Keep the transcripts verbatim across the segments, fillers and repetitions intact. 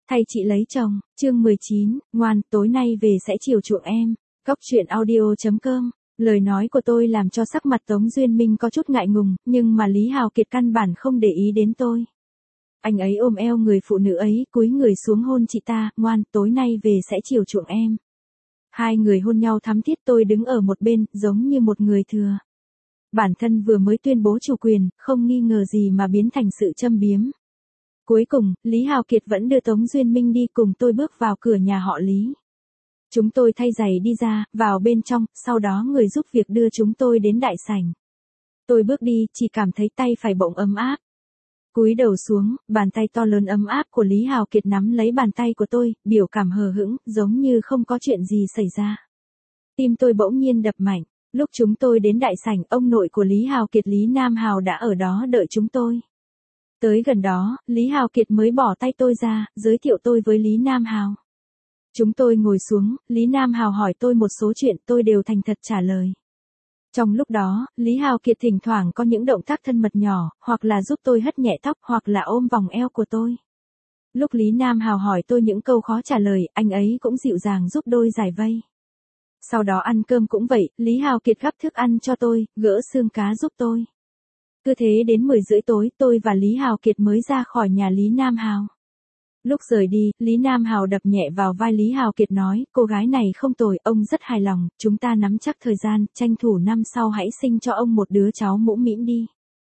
Thay chị lấy chồng, chương mười chín, ngoan, tối nay về sẽ chiều chuộng em. Cóc truyện audio chấm com. Lời nói của tôi làm cho sắc mặt Tống Duyên Minh có chút ngại ngùng, nhưng mà Lý Hào Kiệt căn bản không để ý đến tôi. Anh ấy ôm eo người phụ nữ ấy, cúi người xuống hôn chị ta, ngoan, tối nay về sẽ chiều chuộng em. Hai người hôn nhau thắm thiết, tôi đứng ở một bên, giống như một người thừa. Bản thân vừa mới tuyên bố chủ quyền, không nghi ngờ gì mà biến thành sự châm biếm. Cuối cùng, Lý Hào Kiệt vẫn đưa Tống Duyên Minh đi cùng tôi bước vào cửa nhà họ Lý. Chúng tôi thay giày đi ra, vào bên trong, sau đó người giúp việc đưa chúng tôi đến đại sảnh. Tôi bước đi, chỉ cảm thấy tay phải bỗng ấm áp. Cúi đầu xuống, bàn tay to lớn ấm áp của Lý Hào Kiệt nắm lấy bàn tay của tôi, biểu cảm hờ hững, giống như không có chuyện gì xảy ra. Tim tôi bỗng nhiên đập mạnh. Lúc chúng tôi đến đại sảnh, ông nội của Lý Hào Kiệt Lý Nam Hào đã ở đó đợi chúng tôi. Tới gần đó, Lý Hào Kiệt mới bỏ tay tôi ra, giới thiệu tôi với Lý Nam Hào. Chúng tôi ngồi xuống, Lý Nam Hào hỏi tôi một số chuyện, tôi đều thành thật trả lời. Trong lúc đó, Lý Hào Kiệt thỉnh thoảng có những động tác thân mật nhỏ, hoặc là giúp tôi hất nhẹ tóc, hoặc là ôm vòng eo của tôi. Lúc Lý Nam Hào hỏi tôi những câu khó trả lời, anh ấy cũng dịu dàng giúp đôi giải vây. Sau đó ăn cơm cũng vậy, Lý Hào Kiệt gắp thức ăn cho tôi, gỡ xương cá giúp tôi. Cứ thế đến mười rưỡi tối, tôi và Lý Hào Kiệt mới ra khỏi nhà Lý Nam Hào. Lúc rời đi, Lý Nam Hào đập nhẹ vào vai Lý Hào Kiệt nói, cô gái này không tồi, ông rất hài lòng, chúng ta nắm chắc thời gian, tranh thủ năm sau hãy sinh cho ông một đứa cháu mũm mĩm đi.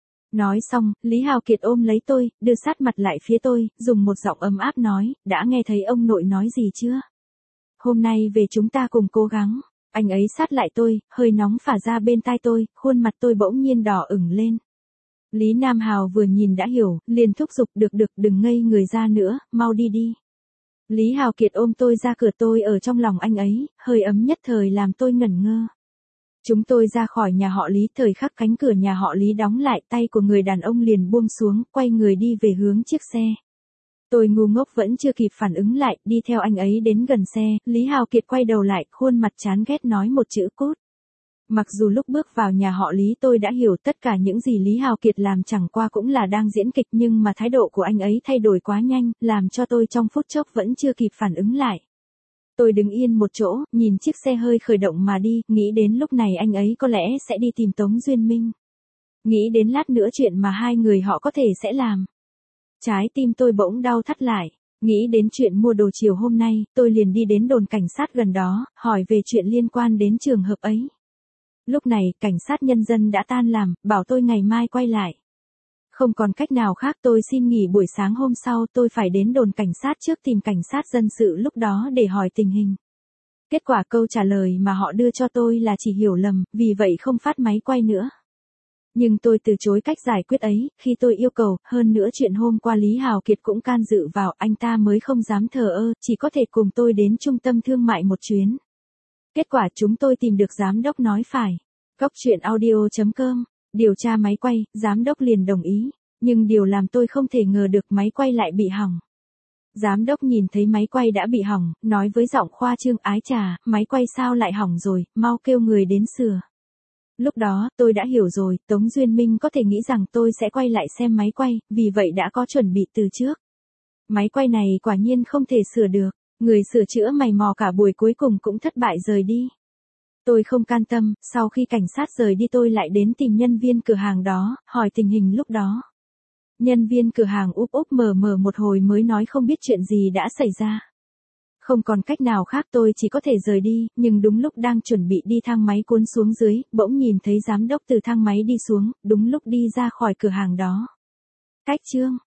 Nói xong, Lý Hào Kiệt ôm lấy tôi, đưa sát mặt lại phía tôi, dùng một giọng ấm áp nói, đã nghe thấy ông nội nói gì chưa? Hôm nay về chúng ta cùng cố gắng. Anh ấy sát lại tôi, hơi nóng phả ra bên tai tôi, khuôn mặt tôi bỗng nhiên đỏ ửng lên. Lý Nam Hào vừa nhìn đã hiểu, liền thúc giục, được được, đừng ngây người ra nữa, mau đi đi. Lý Hào Kiệt ôm tôi ra cửa, tôi ở trong lòng anh ấy, hơi ấm nhất thời làm tôi ngẩn ngơ. Chúng tôi ra khỏi nhà họ Lý, thời khắc cánh cửa nhà họ Lý đóng lại, tay của người đàn ông liền buông xuống, quay người đi về hướng chiếc xe. Tôi ngu ngốc vẫn chưa kịp phản ứng lại, đi theo anh ấy đến gần xe, Lý Hào Kiệt quay đầu lại, khuôn mặt chán ghét nói một chữ cút. Mặc dù lúc bước vào nhà họ Lý tôi đã hiểu tất cả những gì Lý Hào Kiệt làm chẳng qua cũng là đang diễn kịch, nhưng mà thái độ của anh ấy thay đổi quá nhanh, làm cho tôi trong phút chốc vẫn chưa kịp phản ứng lại. Tôi đứng yên một chỗ, nhìn chiếc xe hơi khởi động mà đi, nghĩ đến lúc này anh ấy có lẽ sẽ đi tìm Tống Duyên Minh. Nghĩ đến lát nữa chuyện mà hai người họ có thể sẽ làm. Trái tim tôi bỗng đau thắt lại. Nghĩ đến chuyện mua đồ chiều hôm nay, tôi liền đi đến đồn cảnh sát gần đó, hỏi về chuyện liên quan đến trường hợp ấy. Lúc này, cảnh sát nhân dân đã tan làm, bảo tôi ngày mai quay lại. Không còn cách nào khác, tôi xin nghỉ buổi sáng hôm sau, tôi phải đến đồn cảnh sát trước tìm cảnh sát dân sự lúc đó để hỏi tình hình. Kết quả câu trả lời mà họ đưa cho tôi là chỉ hiểu lầm, vì vậy không phát máy quay nữa. Nhưng tôi từ chối cách giải quyết ấy, khi tôi yêu cầu, hơn nữa chuyện hôm qua Lý Hào Kiệt cũng can dự vào, anh ta mới không dám thờ ơ, chỉ có thể cùng tôi đến trung tâm thương mại một chuyến. Kết quả chúng tôi tìm được giám đốc nói phải. Cóc truyện audio chấm com, điều tra máy quay, giám đốc liền đồng ý, nhưng điều làm tôi không thể ngờ được máy quay lại bị hỏng. Giám đốc nhìn thấy máy quay đã bị hỏng, nói với giọng khoa trương, ái chà, máy quay sao lại hỏng rồi, mau kêu người đến sửa. Lúc đó, tôi đã hiểu rồi, Tống Duyên Minh có thể nghĩ rằng tôi sẽ quay lại xem máy quay, vì vậy đã có chuẩn bị từ trước. Máy quay này quả nhiên không thể sửa được, người sửa chữa mày mò cả buổi cuối cùng cũng thất bại rời đi. Tôi không can tâm, sau khi cảnh sát rời đi tôi lại đến tìm nhân viên cửa hàng đó, hỏi tình hình lúc đó. Nhân viên cửa hàng úp úp mờ mờ một hồi mới nói không biết chuyện gì đã xảy ra. Không còn cách nào khác tôi chỉ có thể rời đi, nhưng đúng lúc đang chuẩn bị đi thang máy cuốn xuống dưới, bỗng nhìn thấy giám đốc từ thang máy đi xuống, đúng lúc đi ra khỏi cửa hàng đó. Cách chương